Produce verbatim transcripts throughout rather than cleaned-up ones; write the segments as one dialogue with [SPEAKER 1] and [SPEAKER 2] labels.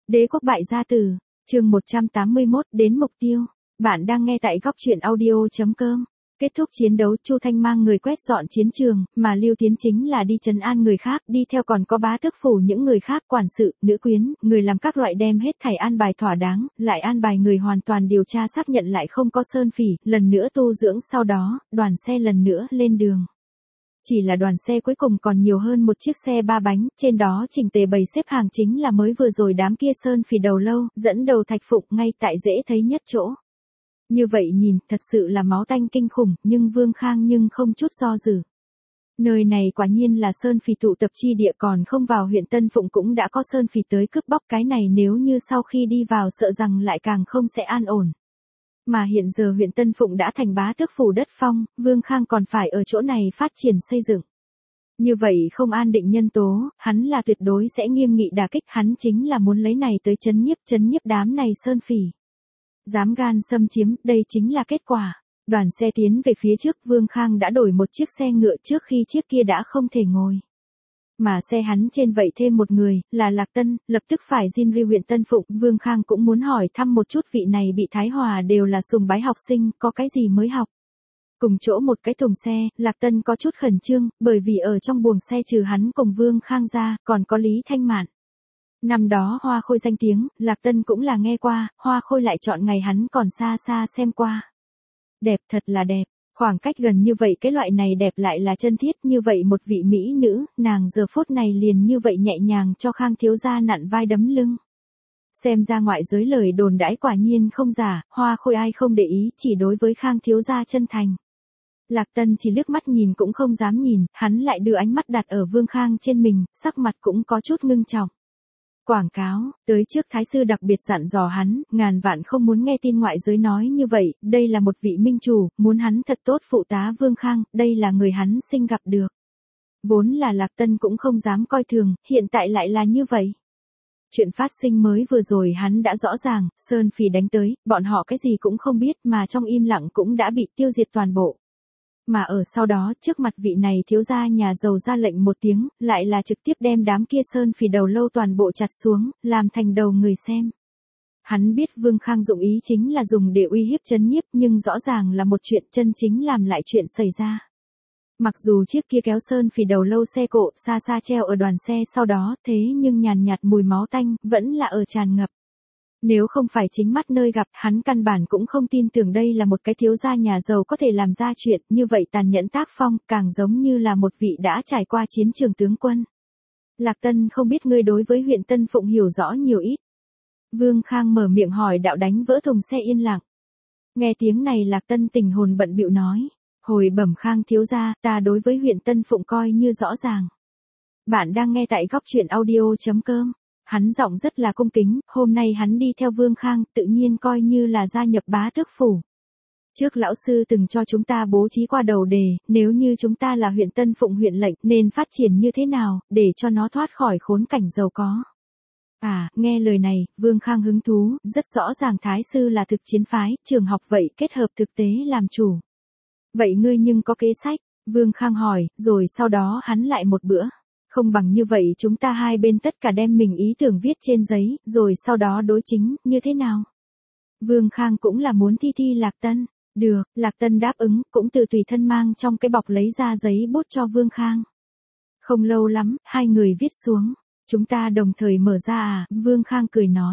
[SPEAKER 1] Đế quốc bại gia tử, chương một trăm tám mươi mốt, đến mục tiêu. Bạn đang nghe tại góc truyện audio chấm com. Kết thúc chiến đấu, Chu Thanh mang người quét dọn chiến trường, mà Lưu Tiến chính là đi trấn an người khác, đi theo còn có bá tước phủ những người khác, quản sự, nữ quyến, người làm các loại đem hết thảy an bài thỏa đáng, lại an bài người hoàn toàn điều tra xác nhận lại không có sơn phỉ, lần nữa tu dưỡng, sau đó, đoàn xe lần nữa lên đường. Chỉ là đoàn xe cuối cùng còn nhiều hơn một chiếc xe ba bánh, trên đó chỉnh tề bày xếp hàng chính là mới vừa rồi đám kia sơn phỉ đầu lâu, dẫn đầu Thạch Phụng ngay tại dễ thấy nhất chỗ. Như vậy nhìn, thật sự là máu tanh kinh khủng, nhưng Vương Khang nhưng không chút do dự. Nơi này quả nhiên là sơn phỉ tụ tập chi địa, còn không vào huyện Tân Phụng cũng đã có sơn phỉ tới cướp bóc, cái này nếu như sau khi đi vào sợ rằng lại càng không sẽ an ổn. Mà hiện giờ huyện Tân Phụng đã thành bá tước phủ đất phong, Vương Khang còn phải ở chỗ này phát triển xây dựng. Như vậy không an định nhân tố, hắn là tuyệt đối sẽ nghiêm nghị đả kích, hắn chính là muốn lấy này tới chấn nhiếp, chấn nhiếp đám này sơn phỉ. Dám gan xâm chiếm, đây chính là kết quả. Đoàn xe tiến về phía trước, Vương Khang đã đổi một chiếc xe ngựa trước khi chiếc kia đã không thể ngồi. Mà xe hắn trên vậy thêm một người, là Lạc Tân, lập tức phải diên riu huyện Tân Phụng. Vương Khang cũng muốn hỏi thăm một chút vị này bị Thái Hòa đều là sùng bái học sinh, có cái gì mới học. Cùng chỗ một cái thùng xe, Lạc Tân có chút khẩn trương, bởi vì ở trong buồng xe trừ hắn cùng Vương Khang ra, còn có Lý Thanh Mạn. Năm đó Hoa Khôi danh tiếng, Lạc Tân cũng là nghe qua, Hoa Khôi lại chọn ngày hắn còn xa xa xem qua. Đẹp, thật là đẹp. Khoảng cách gần như vậy, cái loại này đẹp lại là chân thiết, như vậy một vị mỹ nữ, nàng giờ phút này liền như vậy nhẹ nhàng cho Khang thiếu gia nặn vai đấm lưng. Xem ra ngoại giới lời đồn đãi quả nhiên không giả, Hoa Khôi ai không để ý, chỉ đối với Khang thiếu gia chân thành. Lạc Tân chỉ liếc mắt nhìn cũng không dám nhìn, hắn lại đưa ánh mắt đặt ở Vương Khang trên mình, sắc mặt cũng có chút ngưng trọng. Quảng cáo, tới trước thái sư đặc biệt dặn dò hắn, ngàn vạn không muốn nghe tin ngoại giới nói như vậy, đây là một vị minh chủ, muốn hắn thật tốt phụ tá Vương Khang, đây là người hắn sinh gặp được. Vốn là Lạc Tân cũng không dám coi thường, hiện tại lại là như vậy. Chuyện phát sinh mới vừa rồi hắn đã rõ ràng, sơn phỉ đánh tới, bọn họ cái gì cũng không biết mà trong im lặng cũng đã bị tiêu diệt toàn bộ. Mà ở sau đó, trước mặt vị này thiếu gia nhà giàu ra lệnh một tiếng, lại là trực tiếp đem đám kia sơn phỉ đầu lâu toàn bộ chặt xuống, làm thành đầu người xem. Hắn biết Vương Khang dụng ý chính là dùng để uy hiếp trấn nhiếp, nhưng rõ ràng là một chuyện chân chính làm lại chuyện xảy ra. Mặc dù chiếc kia kéo sơn phỉ đầu lâu xe cộ xa xa treo ở đoàn xe sau đó, thế nhưng nhàn nhạt mùi máu tanh vẫn là ở tràn ngập. Nếu không phải chính mắt nơi gặp, hắn căn bản cũng không tin tưởng đây là một cái thiếu gia nhà giàu có thể làm ra chuyện như vậy tàn nhẫn tác phong, càng giống như là một vị đã trải qua chiến trường tướng quân. Lạc Tân không biết ngươi đối với huyện Tân Phụng hiểu rõ nhiều ít. Vương Khang mở miệng hỏi đạo đánh vỡ thùng xe yên lặng. Nghe tiếng này Lạc Tân tình hồn bận bịu nói. Hồi bẩm Khang thiếu gia, ta đối với huyện Tân Phụng coi như rõ ràng. Bạn đang nghe tại góc truyện audio chấm com. Hắn giọng rất là cung kính, hôm nay hắn đi theo Vương Khang, tự nhiên coi như là gia nhập bá tước phủ. Trước lão sư từng cho chúng ta bố trí qua đầu đề, nếu như chúng ta là huyện Tân Phụng huyện lệnh nên phát triển như thế nào, để cho nó thoát khỏi khốn cảnh giàu có. À, nghe lời này, Vương Khang hứng thú, rất rõ ràng thái sư là thực chiến phái, trường học vậy kết hợp thực tế làm chủ. Vậy ngươi nhưng có kế sách, Vương Khang hỏi, rồi sau đó hắn lại một bữa. Không bằng như vậy chúng ta hai bên tất cả đem mình ý tưởng viết trên giấy, rồi sau đó đối chính, như thế nào? Vương Khang cũng là muốn thi thi Lạc Tân. Được, Lạc Tân đáp ứng, cũng từ tùy thân mang trong cái bọc lấy ra giấy bút cho Vương Khang. Không lâu lắm, hai người viết xuống. Chúng ta đồng thời mở ra à, Vương Khang cười nói.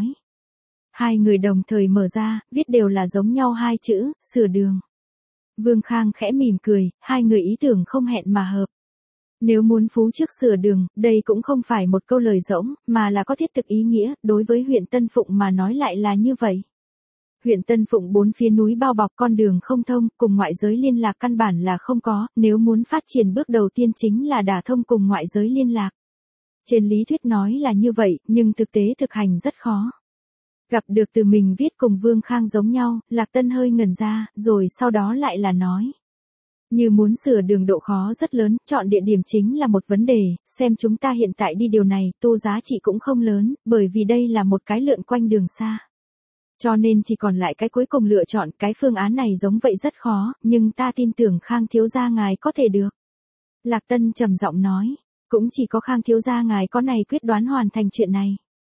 [SPEAKER 1] Hai người đồng thời mở ra, viết đều là giống nhau hai chữ, sửa đường. Vương Khang khẽ mỉm cười, hai người ý tưởng không hẹn mà hợp. Nếu muốn phú trước sửa đường, đây cũng không phải một câu lời rỗng, mà là có thiết thực ý nghĩa, đối với huyện Tân Phụng mà nói lại là như vậy. Huyện Tân Phụng bốn phía núi bao bọc, con đường không thông, cùng ngoại giới liên lạc căn bản là không có, nếu muốn phát triển bước đầu tiên chính là đả thông cùng ngoại giới liên lạc. Trên lý thuyết nói là như vậy, nhưng thực tế thực hành rất khó. Gặp được từ mình viết cùng Vương Khang giống nhau, Lạc Tân hơi ngẩn ra, rồi sau đó lại là nói. Như muốn sửa đường độ khó rất lớn, chọn địa điểm chính là một vấn đề, xem chúng ta hiện tại đi điều này, tu giá trị cũng không lớn, bởi vì đây là một cái lượn quanh đường xa. Cho nên chỉ còn lại cái cuối cùng lựa chọn, cái phương án này giống vậy rất khó, nhưng ta tin tưởng Khang thiếu gia ngài có thể được. Lạc Tân trầm giọng nói, cũng chỉ có Khang thiếu gia ngài có này quyết đoán hoàn thành chuyện này.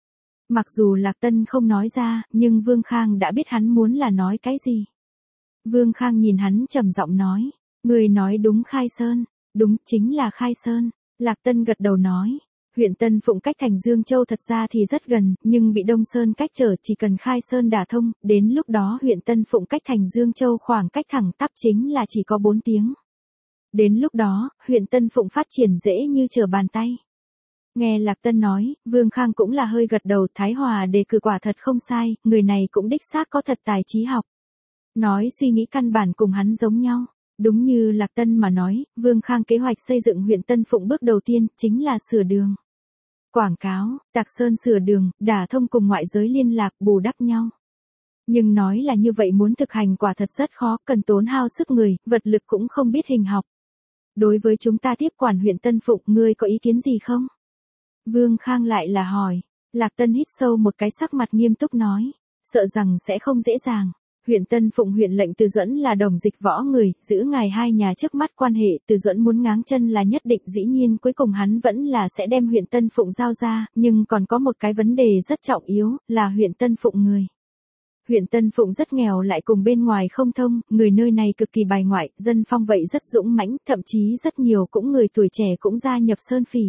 [SPEAKER 1] Mặc dù Lạc Tân không nói ra, nhưng Vương Khang đã biết hắn muốn là nói cái gì. Vương Khang nhìn hắn trầm giọng nói, người nói đúng Khai Sơn, đúng chính là Khai Sơn. Lạc Tân gật đầu nói, huyện Tân Phụng cách thành Dương Châu thật ra thì rất gần, nhưng bị Đông Sơn cách trở, chỉ cần Khai Sơn đả thông, đến lúc đó huyện Tân Phụng cách thành Dương Châu khoảng cách thẳng tắp chính là chỉ có bốn tiếng. Đến lúc đó, huyện Tân Phụng phát triển dễ như trở bàn tay. Nghe Lạc Tân nói, Vương Khang cũng là hơi gật đầu, Thái Hòa đề cử quả thật không sai, người này cũng đích xác có thật tài trí học. Nói suy nghĩ căn bản cùng hắn giống nhau. Đúng như Lạc Tân mà nói, Vương Khang kế hoạch xây dựng huyện Tân Phụng bước đầu tiên, chính là sửa đường. Quảng cáo, Tạc Sơn sửa đường, đả thông cùng ngoại giới liên lạc bù đắp nhau. Nhưng nói là như vậy muốn thực hành quả thật rất khó, cần tốn hao sức người, vật lực cũng không biết hình học. Đối với chúng ta tiếp quản huyện Tân Phụng, ngươi có ý kiến gì không? Vương Khang lại là hỏi. Lạc Tân hít sâu một cái, sắc mặt nghiêm túc nói, sợ rằng sẽ không dễ dàng. Huyện Tân Phụng huyện lệnh Từ Duẫn là đồng dịch võ người, giữ ngài hai nhà trước mắt quan hệ, Từ Duẫn muốn ngáng chân là nhất định, dĩ nhiên cuối cùng hắn vẫn là sẽ đem huyện Tân Phụng giao ra, nhưng còn có một cái vấn đề rất trọng yếu, là huyện Tân Phụng người. Huyện Tân Phụng rất nghèo lại cùng bên ngoài không thông, người nơi này cực kỳ bài ngoại, dân phong vậy rất dũng mãnh, thậm chí rất nhiều cũng người tuổi trẻ cũng gia nhập Sơn Phỉ.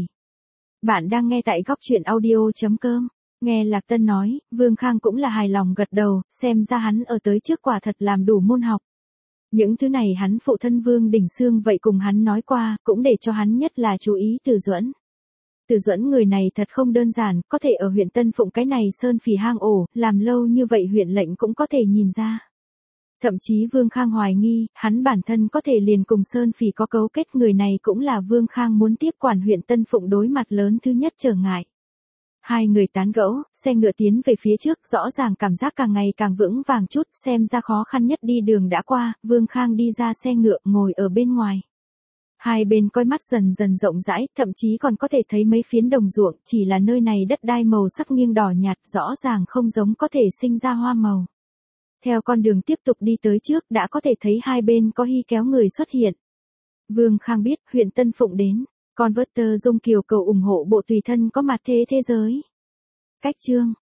[SPEAKER 1] Bạn đang nghe tại góc truyện audio chấm com. Nghe Lạc Tân nói, Vương Khang cũng là hài lòng gật đầu, xem ra hắn ở tới trước quả thật làm đủ môn học. Những thứ này hắn phụ thân Vương Đình Xương vậy cùng hắn nói qua, cũng để cho hắn nhất là chú ý Từ Duẫn. Từ Duẫn người này thật không đơn giản, có thể ở huyện Tân Phụng cái này Sơn Phỉ hang ổ, làm lâu như vậy huyện lệnh cũng có thể nhìn ra. Thậm chí Vương Khang hoài nghi, hắn bản thân có thể liền cùng Sơn Phỉ có cấu kết, người này cũng là Vương Khang muốn tiếp quản huyện Tân Phụng đối mặt lớn thứ nhất trở ngại. Hai người tán gẫu, xe ngựa tiến về phía trước, rõ ràng cảm giác càng ngày càng vững vàng chút, xem ra khó khăn nhất đi đường đã qua, Vương Khang đi ra xe ngựa, ngồi ở bên ngoài. Hai bên coi mắt dần dần rộng rãi, thậm chí còn có thể thấy mấy phiến đồng ruộng, chỉ là nơi này đất đai màu sắc nghiêng đỏ nhạt, rõ ràng không giống có thể sinh ra hoa màu. Theo con đường tiếp tục đi tới trước, đã có thể thấy hai bên có hy kéo người xuất hiện. Vương Khang biết, huyện Tân Phụng đến. Converter Dung Kiều cầu ủng hộ bộ tùy thân có mặt thế thế giới. Cách chương